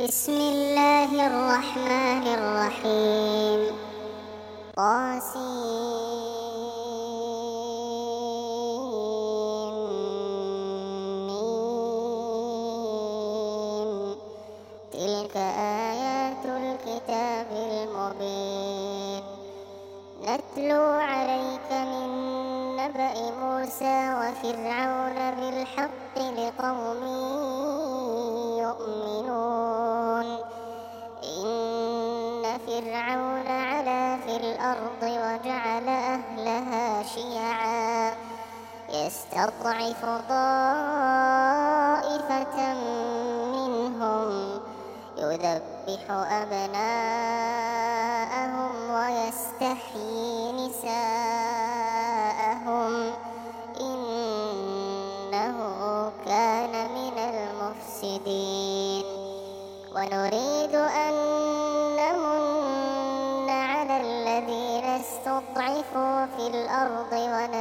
بسم الله الرحمن الرحيم. طاسيم. تلك آيات الكتاب المبين. نتلو عليك من نبأ موسى وفرعون بالحق لقوم يؤمنون. إن فرعون علا في الأرض وجعل أهلها شيعا يستضعف طائفة منهم يذبح أبناءهم ويستحيي نساءهم إنه كان من المفسدين. ونريد أن نمن على الذين استضعفوا في الأرض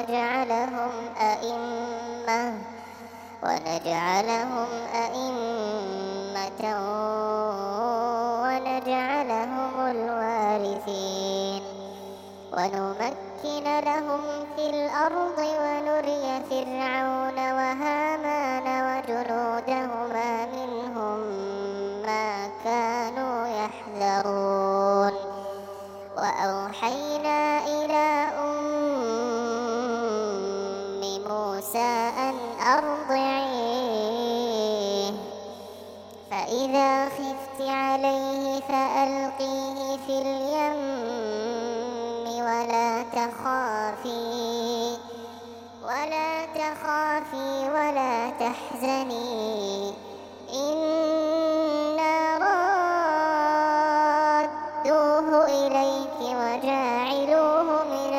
ونجعلهم أئمة ونجعلهم الوارثين. ونمكن لهم في الأرض ونري فرعون وهامان وجنودهما منهم ما كانوا يحذرون. وأوحينا إلى أم موسى أن أرضعيه فإذا خفت عليه فألقيه في اليم ولا تخافي ولا تحزني إنا رادوه إليك وجاعلوه من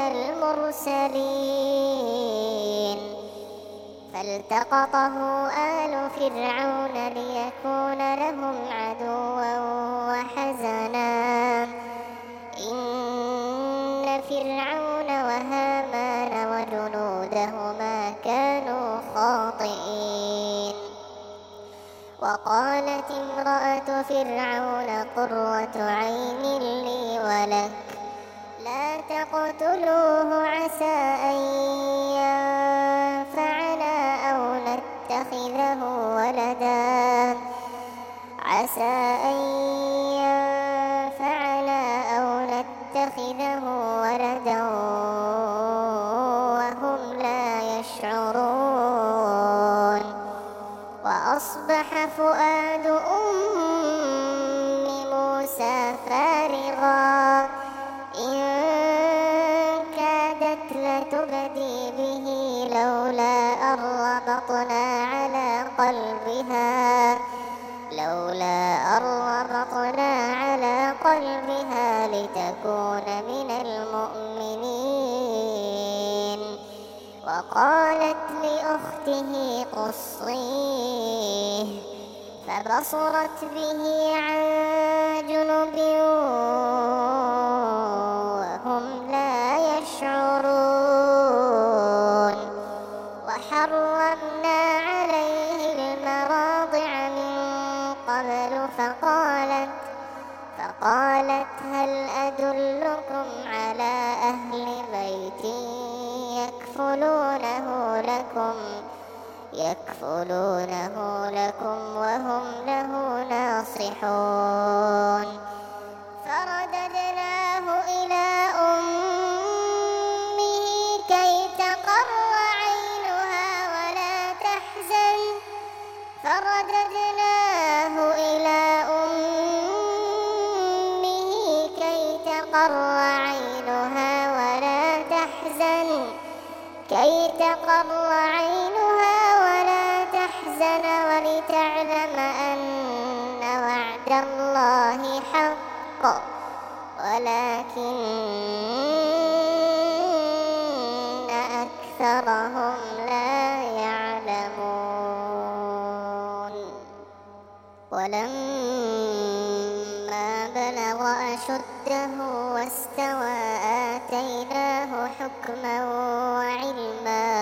المرسلين. فالتقطه آل فرعون ليكون لهم عدوا وحزنا إن فرعون وهامان وجنودهما كانوا خاطئين. وقالت امرأة فرعون قرة عين لي ولك لا تقتلوه عسى أن ينفعنا أو نتخذه ولدا وهم لا يشعرون. وأصبح فؤاد أم موسى فارغا إن كادت لتبدي به لولا أن ربطنا على قلبها لتكون من المؤمنين. وقالت لأخته قصيه فبصرت به عن جنب وهم لا يشعرون. وحرمنا عليه المراضع من قبل فقالت هل أدلكم على أهل بيت يكفلونه لكم وهم له ناصحون. فرددناه إلى أمه كي تقر عينها ولا تحزن ولتعلم أن وعد الله حق ولكن أكثرهم لا يعلمون. ولما بلغ أشده واستوى آتيناه حكما وعلما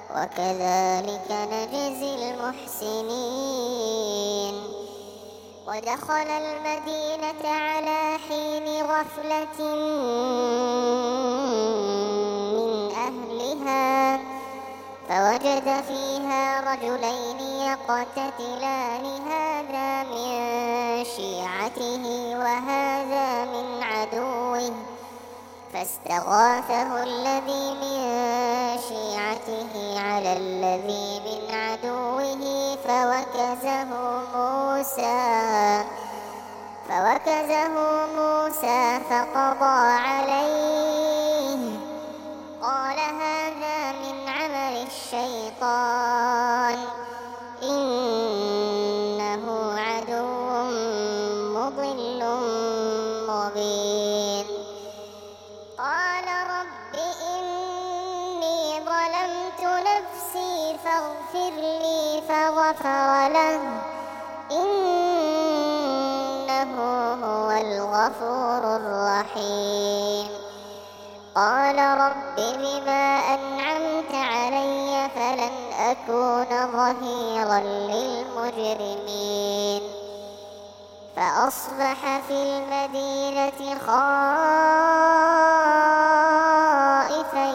وكذلك نجزي المحسنين. ودخل المدينة على حين غفلة من أهلها فوجد فيها رجلين يقتتلان هذا من شيعته وهذا من عدوه فاستغاثه الذي من شيعته على الذي من عدوه فوكزه موسى فقضى عليه قال هذا من عمل الشيطان إنه عدو مضل مبين قال رب إني ظلمت نفسي فاغفر لي فغفر له إنه هو الغفور الرحيم قال رب بما أنعمت علي فلن أكون ظهيرا للمجرمين فأصبح في المدينة خائفا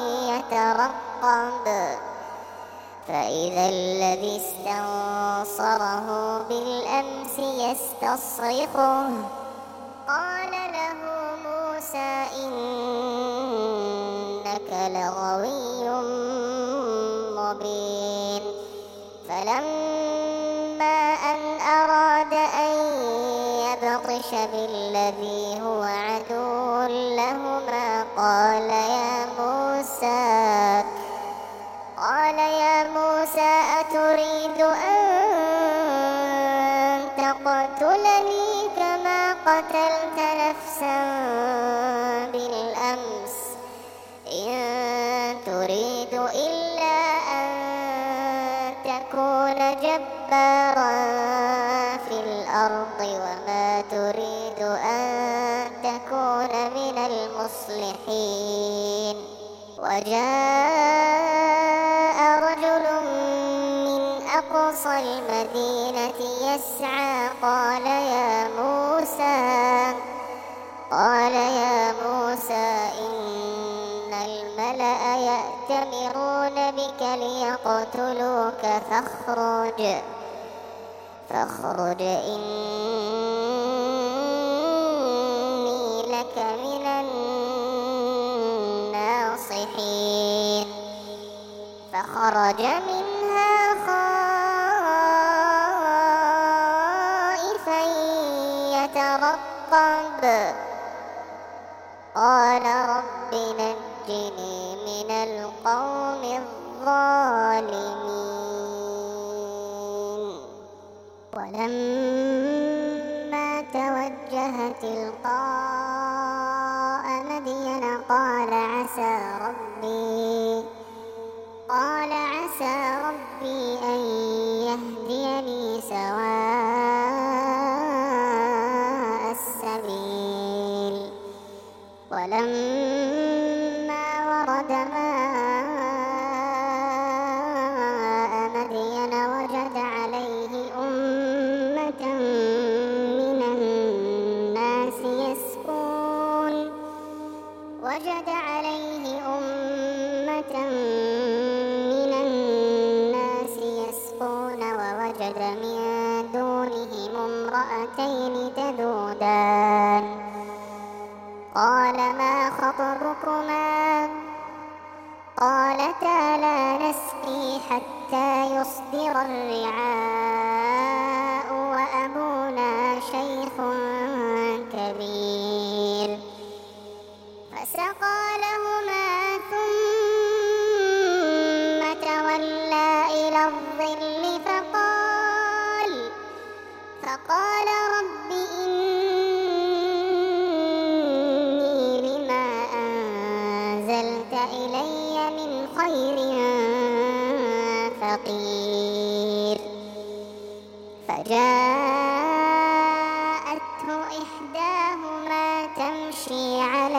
يترقب فإذا الذي استنصره بالأمس يستصرخه قال له موسى إنك لغوي مبين فلما أن أراد أن يبطش بالذي هو عدو لهما قال يا موسى أتريد أن تقتلني كما قتلت نفسا بالأمس إن تريد إلا أن تكون جبارا في الأرض وما تريد أن تكون من المصلحين وجاء رجل من أقصى المدينة يسعى قال يا موسى إن الملأ يأتمرون بك ليقتلوك فاخرج إني لك من الناصحين فخرج منها خائفا يترقب قال رب نجني من القوم الظالمين ولما توجه تلقاء مدين قال عسى ربي أن يهديني سواء السبيل ولما ورد ماء مدين وجد عليه أمة من الناس يسقون ووجد من دونهم امرأتين تذودان قال ما خطبكما قالتا لا نسقي حتى يصدر الرعاء وأبونا شيخ كبير فسقى لهما ثم تولى إلى الظل فقال رب إني لما أنزلت إلي من خير فقير فجاءته إحداهما تمشي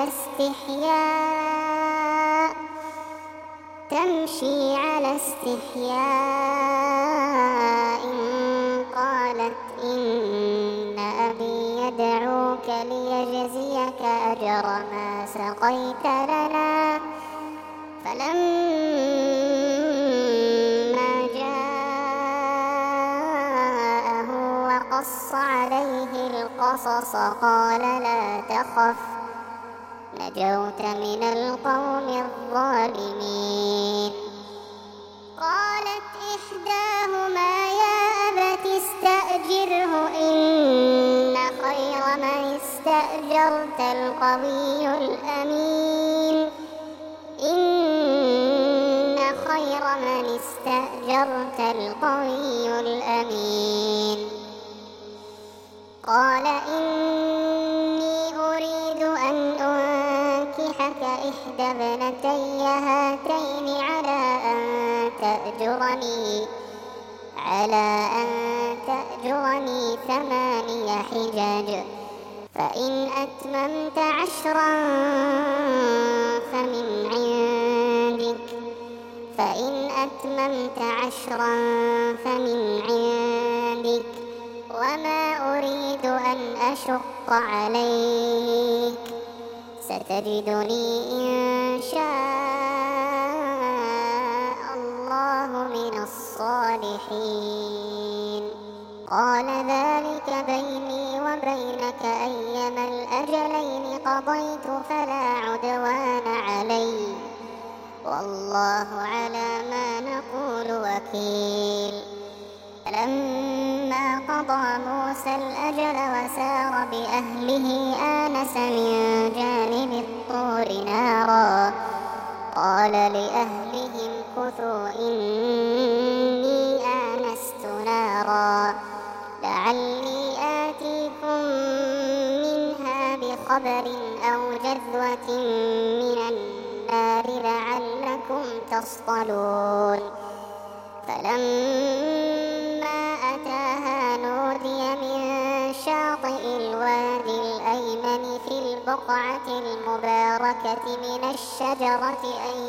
على استحياء قالت إني ندعوك ليجزيك أجر ما سقيت لنا. فلما جاءه وقص عليه القصص قال لا تخف نجوت من القوم الظالمين. قالت إحداهما يا أبت استأجره إن خير من استأجرت القوي الأمين. إن خير من استأجرت القوي الأمين. قال إني أريد أن أنكحك إحدى ابنتي هاتين على أن تأجرني 8 حجج فإن أتممت 10 فمن عندك وما أريد أن أشق عليك ستجدني إن شاء الله من الصالحين. قال ذلك بيني وبينك أيما الأجلين قضيت فلا عدوان علي والله على ما نقول وكيل. فلما قضى موسى الأجل وسار بأهله آنس من جانب الطور نارا قال لأهلهم كثوا إني آنست نارا لعلي آتيكم منها بخبر أو جذوة من النار لعلكم تصطلون. فلما أتاها نودي من شاطئ الوادي الأيمن في البقعة المباركة من الشجرة أن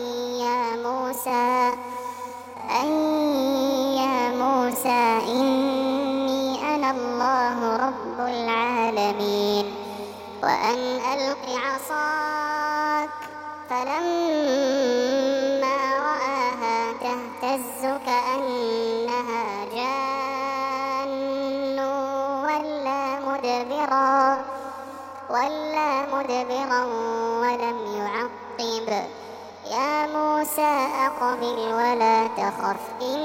يا موسى إني أنا الله رب العالمين وأن ألق عصاك. فلما رآها تهتز كأنها جان ولا مدبرا ولم يعقب. يا موسى أقبل ولا تخف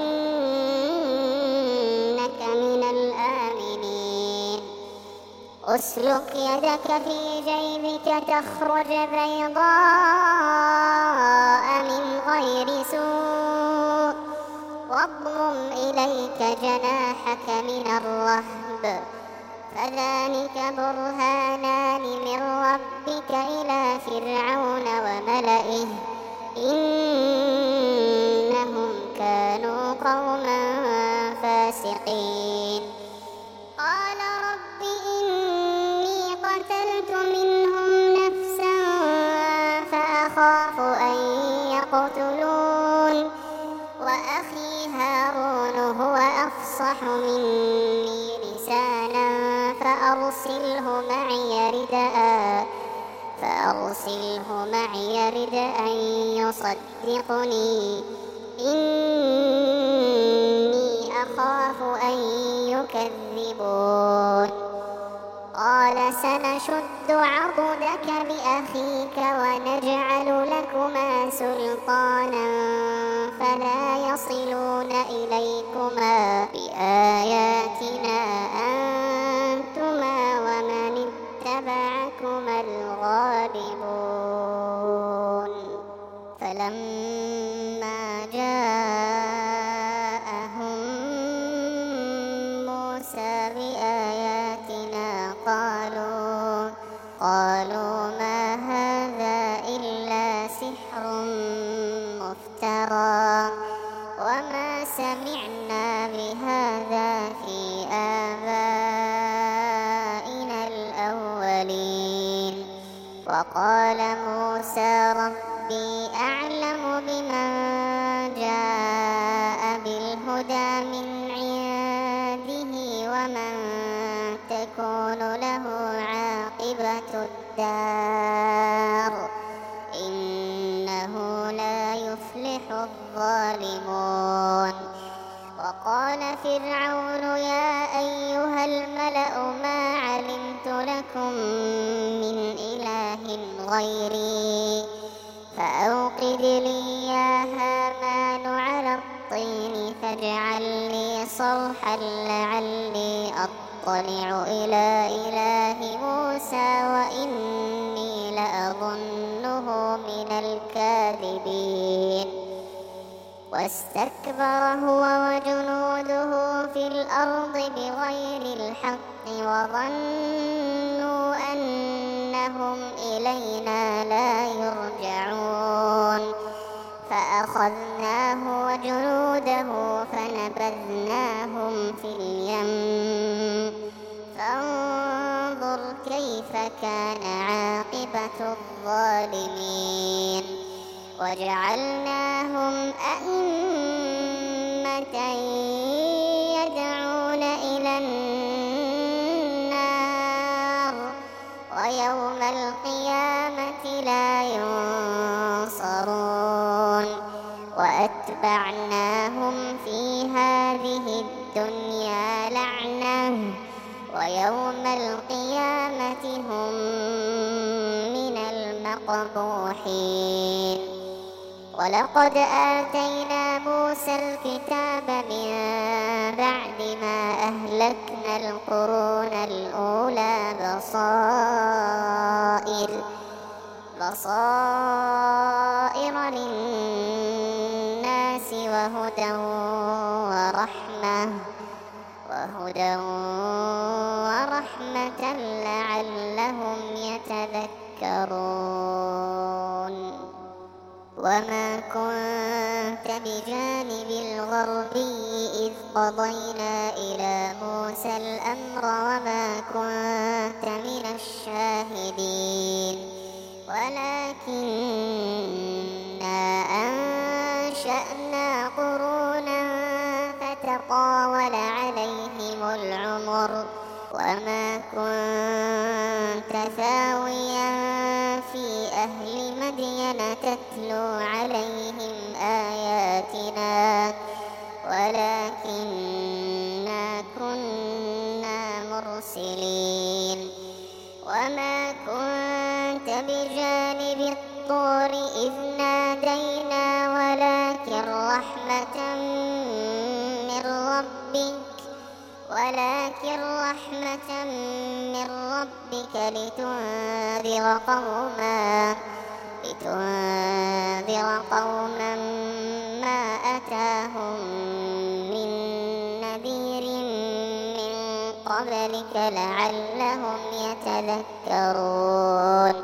إنك من الآمنين. أسلك يدك في جيبك تخرج بيضاء من غير سوء واضمم إليك جناحك من الرهب فذلك برهانان من ربك إلى فرعون وملئه إنهم كانوا قوما فاسقين. قال رب إني قتلت منهم نفسا فأخاف أن يقتلون وأخي هارون هو أفصح مني لسانا فأرسله معي رد أن يصدقني إني أخاف أن يكذبون. قال سنشد عضدك بأخيك ونجعل لكما سلطانا فلا يصلون إليكما بآياتنا أنتما ومن اتبعكما الغالبون. فلما جاءهم موسى بآياتنا قالوا ما هذا إلا سحر مفترى وما سمعنا بهذا في آبائنا الأولين. وقال موسى ربي أعلم بمن جاء بالهدى من عنده ومن تكون له عاقبة الدار إنه لا يفلح الظالمون. وقال فرعون يا أيها الملأ ما علمت لكم من إله غيري فأوقد لي يا هامان على الطين فاجعل لي صرحا لعلي أطلع إلى إله موسى وإني لأظنه من الكاذبين. واستكبر هو وجنوده في الأرض بغير الحق وظنوا أنهم إلينا لا يرجعون فأخذناه وجنوده فنبذناهم في اليم فانظر كيف كان عاقبة الظالمين. وجعلناهم أئمة يدعون إلى النار ويوم القيامة لا ينصرون. وأتبعناهم في هذه الدنيا لعنة ويوم القيامة هم من المقبوحين. ولقد آتينا موسى الكتاب من بعد ما أهلكنا القرون الأولى بصائر للناس وهدى ورحمة لعلهم يتذكرون. وما كنت بجانب الغربي إذ قضينا إلى موسى الأمر وما كنت من الشاهدين ولكننا أنشأنا قرونا فتطاول عليهم العمر وما كنت ثاويا في أهل مدين تتلو عليهم آياتنا ولكننا كنا مرسلين. وما كنت بجانب الطور إذ نادينا ولكن رحمة من ربك لتنذر قوما ما أتاهم من نذير من قبلك لعلهم يتذكرون.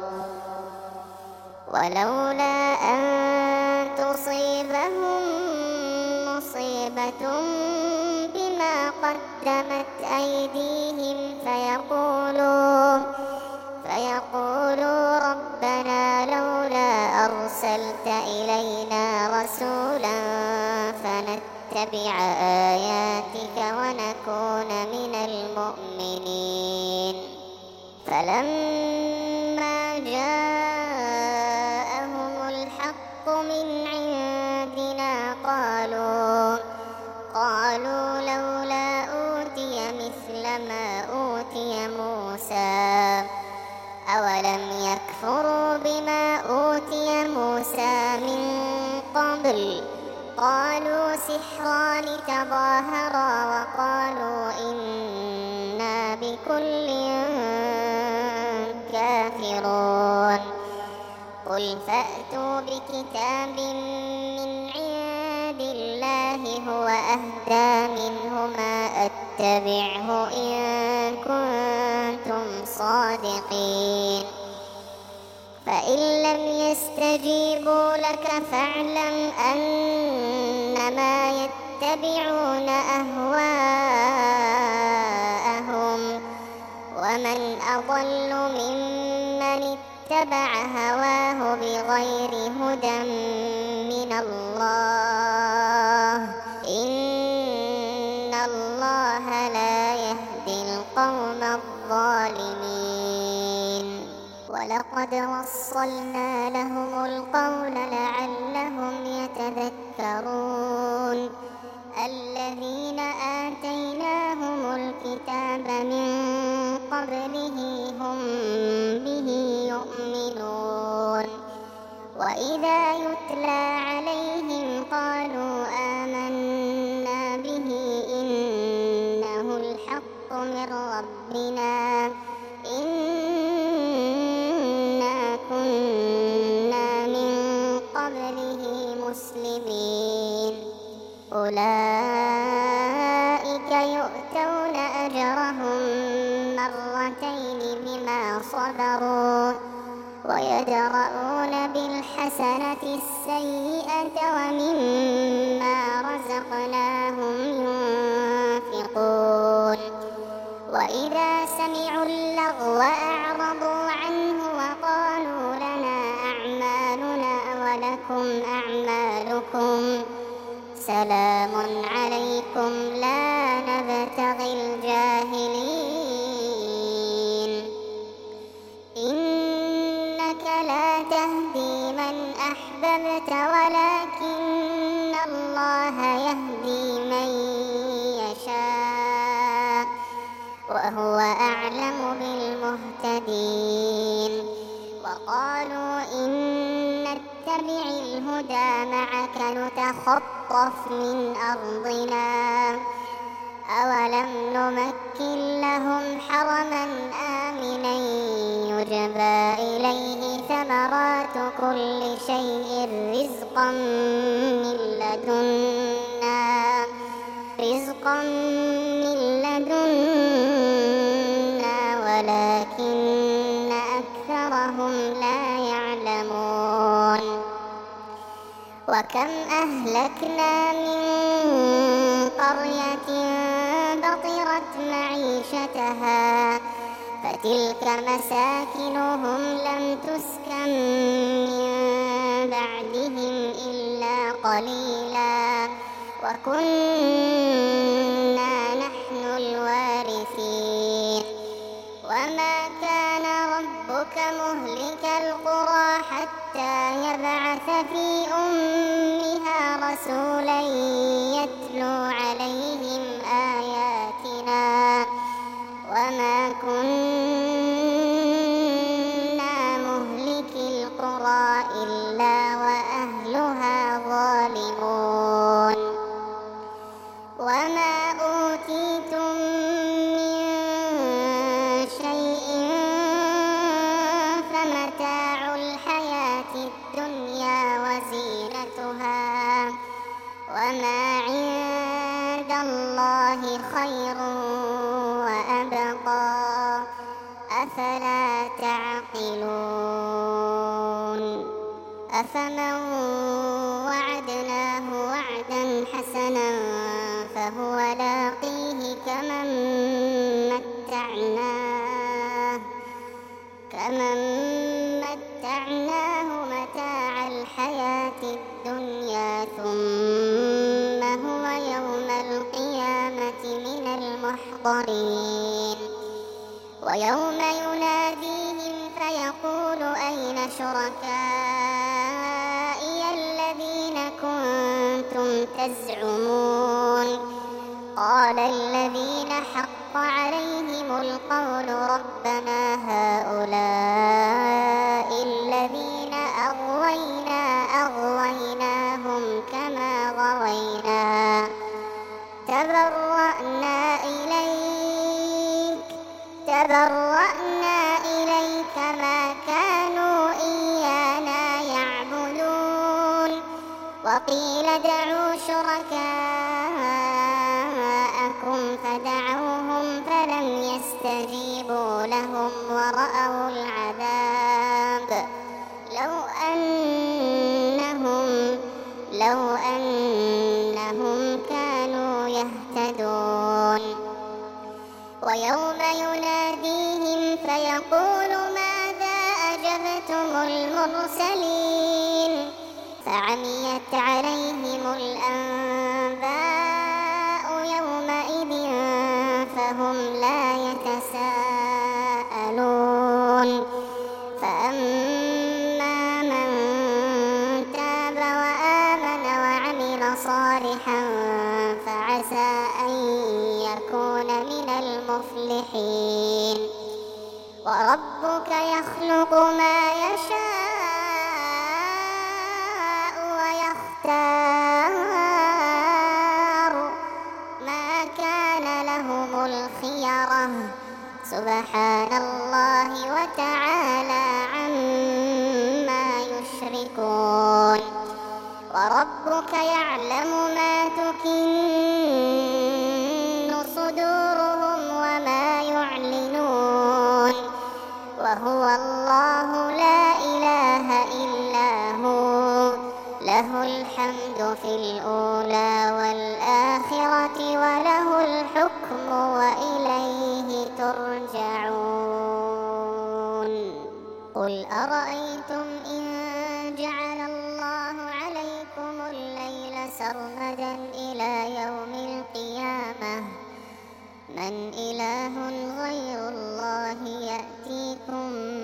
ولولا أن تصيبهم مصيبة بما قدمت أيديهم فيقولوا ربنا لولا أرسلت إلينا رسولا فنتبع آياتك ونكون من المؤمنين. فلما جاءهم الحق من عندنا قالوا لولا أوتي مثل ما أوتي موسى أولم يكفروا بما أوتي موسى من قبل قالوا سحران تظاهرا وقالوا إنا بكل كافرون. قل فأتوا بكتاب من عند الله هو أهدى منهما أتبعه إن كنتم صادقين. فإن لم يستجيبوا لك فاعلم أنما يتبعون أهواءهم ومن أضل ممن اتبع هواه بغير هدى من الله إن الله لا يهدي القوم الظالمين. الظالمين ولقد وصلنا لهم القول لعلهم يتذكرون الذين آتيناهم الكتاب من قبله هم به يؤمنون وإذا يتلى عليهم قالوا آمنا به إنه الحق من ربنا إنا كنا من قبله مسلمين أولئك يؤتون أجرهم مرتين بما صبروا ويدرؤون بالحسنة السيئة ومما رزقناهم ينفقون وإذا سمعوا اللغو أعرضوا عنه وقالوا لنا أعمالنا ولكم أعمالكم سلام عليكم لا نبتغي الجاهلين إنك لا تهدي من أحببت ولكن الله يهدي من يشاء وهو أعلم بالمهتدين وقالوا إن نتبع الهدى معك نتخطف من أرضنا أولم نمكن لهم حرما آمنا يجبى إليه ثمرات كل شيء رزقا من لدنا ولكن أكثرهم لا يعلمون وكم أهلكنا من قرية بطرت معيشتها فتلك مساكنهم لم تسكن من بعدهم إلا قليلا وكنا نحن الوارثين وما كان ربك مهلك القرى حتى يبعث في أمها رسولا يتلو عليهم آياتنا وما كنا مهلك القرى إلا وأهلها ظالمون وما أوتيتم من شيء فمتاع الحياة الدنيا وزينتها وما عند الله خير وأبقى أفلا تعقلون أفمن وعدناه وعدا حسنا فهو لاقيه كمن متعناه متاع الحياة الدنيا ثم هو يوم القيامة من المحضرين ويوم يناديهم فيقول أين شركائي الذين كنتم تزعمون قال الذين حق عليهم القول ربنا هؤلاء الذين أغويناهم كما غوينا تبرأنا إليك ما كانوا إيانا يعبدون وقيل ادعوا شركاءكم فدعوهم فلم يستجيبوا لهم ورأوا العذاب لو أنهم كانوا يهتدون ويوم يناديهم فيقول ماذا أجبتم المرسلين فعميت عليهم الأنباء يومئذ فهم لا يتساءلون صالحا فعسى أن يكون من المفلحين. وربك يخلق ما يشاء ويختار ما كان لهم الخيرة سبحان الله وتعالى عما يشركون. وربك يعلم ما تكن صدورهم وما يعلنون وهو الله لا إله إلا هو له الحمد في الأولى والآخرة وله الحكم وإليه ترجعون. قل أرأيتم إن جعل الله عليكم الليل سرمدا إلى يوم القيامة من إله غير الله يأتيكم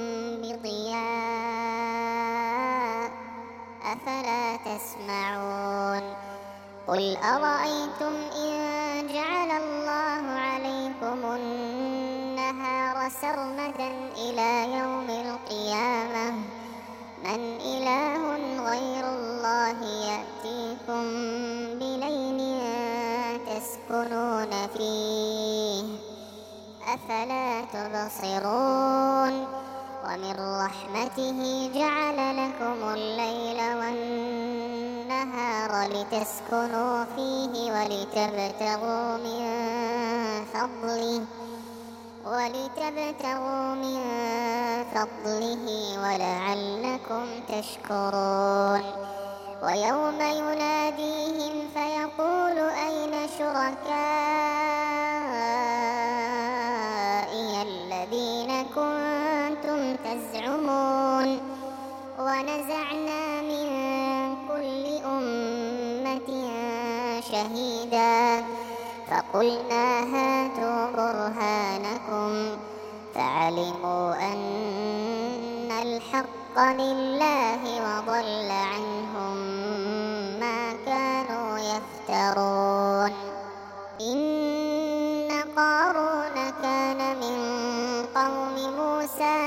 بضياء أفلا تسمعون. قل أرأيتم إن جعل الله عليكم النهار سرمدا إلى يوم القيامة من إله غير الله يأتيكم بليل تسكنون فيه أفلا تبصرون. ومن رحمته جعل لكم الليل والنهار لتسكنوا فيه ولتبتغوا من فضله ولعلكم تشكرون. ويوم يناديهم فيقول أين شركائي الذين كنتم تزعمون ونزعنا من كل أمة شهيدا فقلنا هاتوا برهانكم فعلموا أن الحق لله وضل عنهم ما كانوا يفترون. إن قارون كان من قوم موسى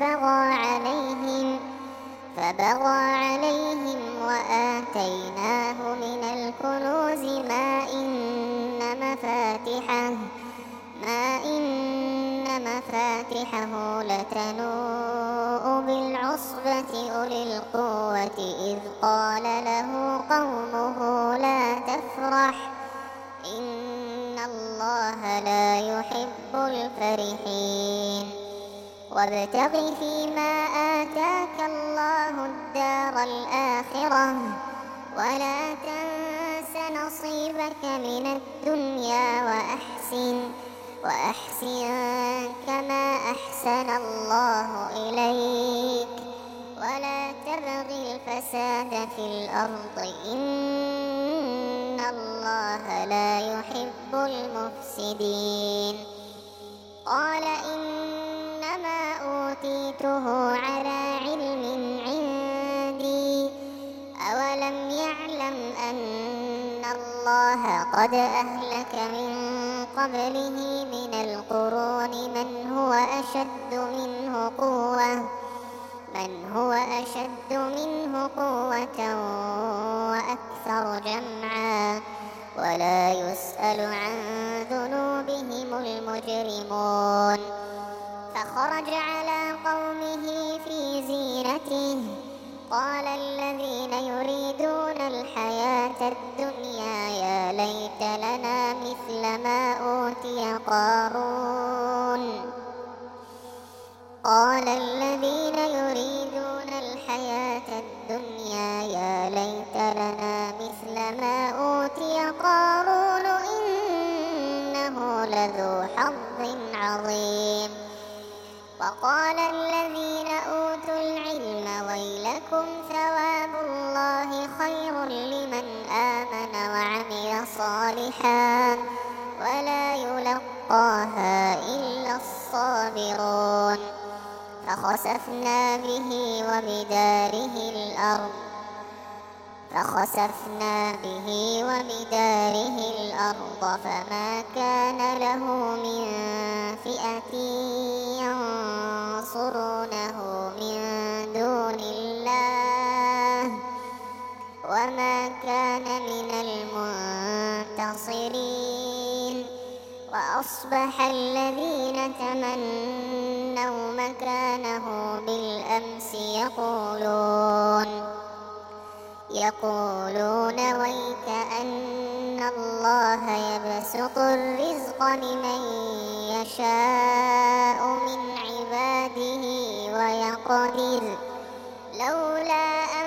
فبغى عليهم وآتيناه من الكنوز ما إن مفاتحه لتنوء بالعصبة أولي القوة إذ قال له قومه لا تفرح إن الله لا يحب الفرحين. وابتغ فيما آتاك الله الدار الآخرة ولا تنس نصيبك من الدنيا وأحسن كما أحسن الله إليك ولا تبغ الفساد في الأرض إن الله لا يحب المفسدين. قال إنما أوتيته على علم عندي أولم يعلم أن الله قد أهلك من قبله من القرون من هو أشد منه قوة وأكثر جمعا ولا يسأل عن ذنوبهم المجرمون. فخرج على قومه في زينته قال الذين يريدون الحياة الدنيا يا ليت لنا مثل ما أوتي قارون إنه لذو حظ عظيم. وقال الذين أوتوا العلم ويلكم ثواب الله خير لمن آمن وعمل صالحا ولا يلقاها إلا الصابرون. فخسفنا به وبداره الأرض فخسفنا به وبداره الأرض فما كان له من فئة ينصرونه من دون الله وما كان من المنتصرين. وأصبح الذين تمنوا مكانه بالأمس يقولون ويك أن الله يبسط الرزق لمن يشاء من عباده ويقدر لولا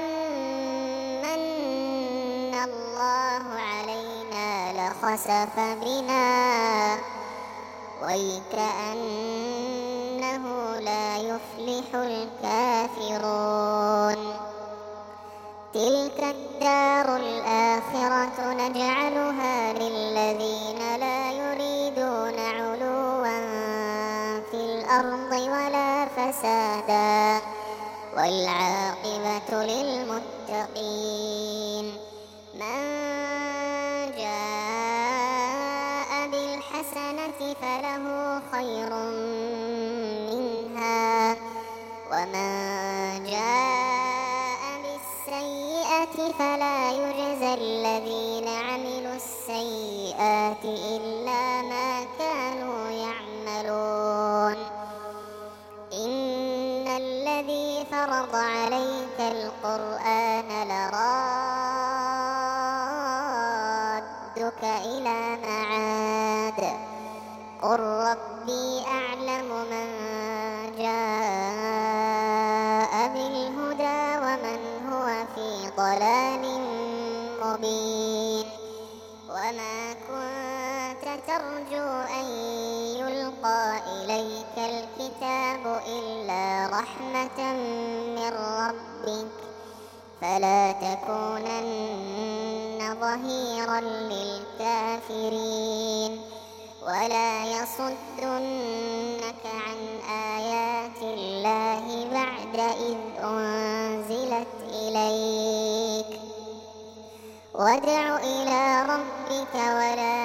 أمن الله علينا لخسف بنا ويكأنه لا يفلح الكافرون. تلك الدار الآخرة نجعلها للذين لا يريدون علوا في الأرض ولا فسادا والعاقبة للمتقين. من جاء بالحسنة فله خير منها ومن جاء بالسيئة فلا يجزى الذين عملوا السيئات إلا ما كانوا يعملون. إن الذي فرض عليك القرآن لرادك إلى معاد قل ربي أعلم من جاء بالهدى ومن هو في ضلال مبين. وما كنت ترجو أن يلقى إليك الكتاب إلا رحمة من ربك فلا تكونن ظهيرا للكافرين ولا يصدنك عن آيات الله بعد إذ أنزلت إليك. وادع إلى ربك ولا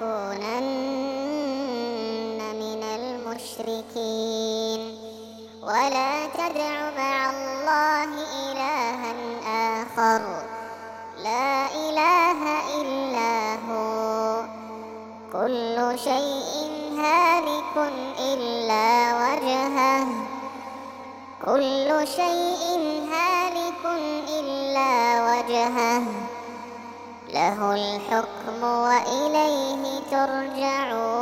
تكونن من المشركين ولا تدع مع الله إلها آخر لا إله إلا هو كل شيء هالك إلا وجهه له الحكم وإليه ترجعون.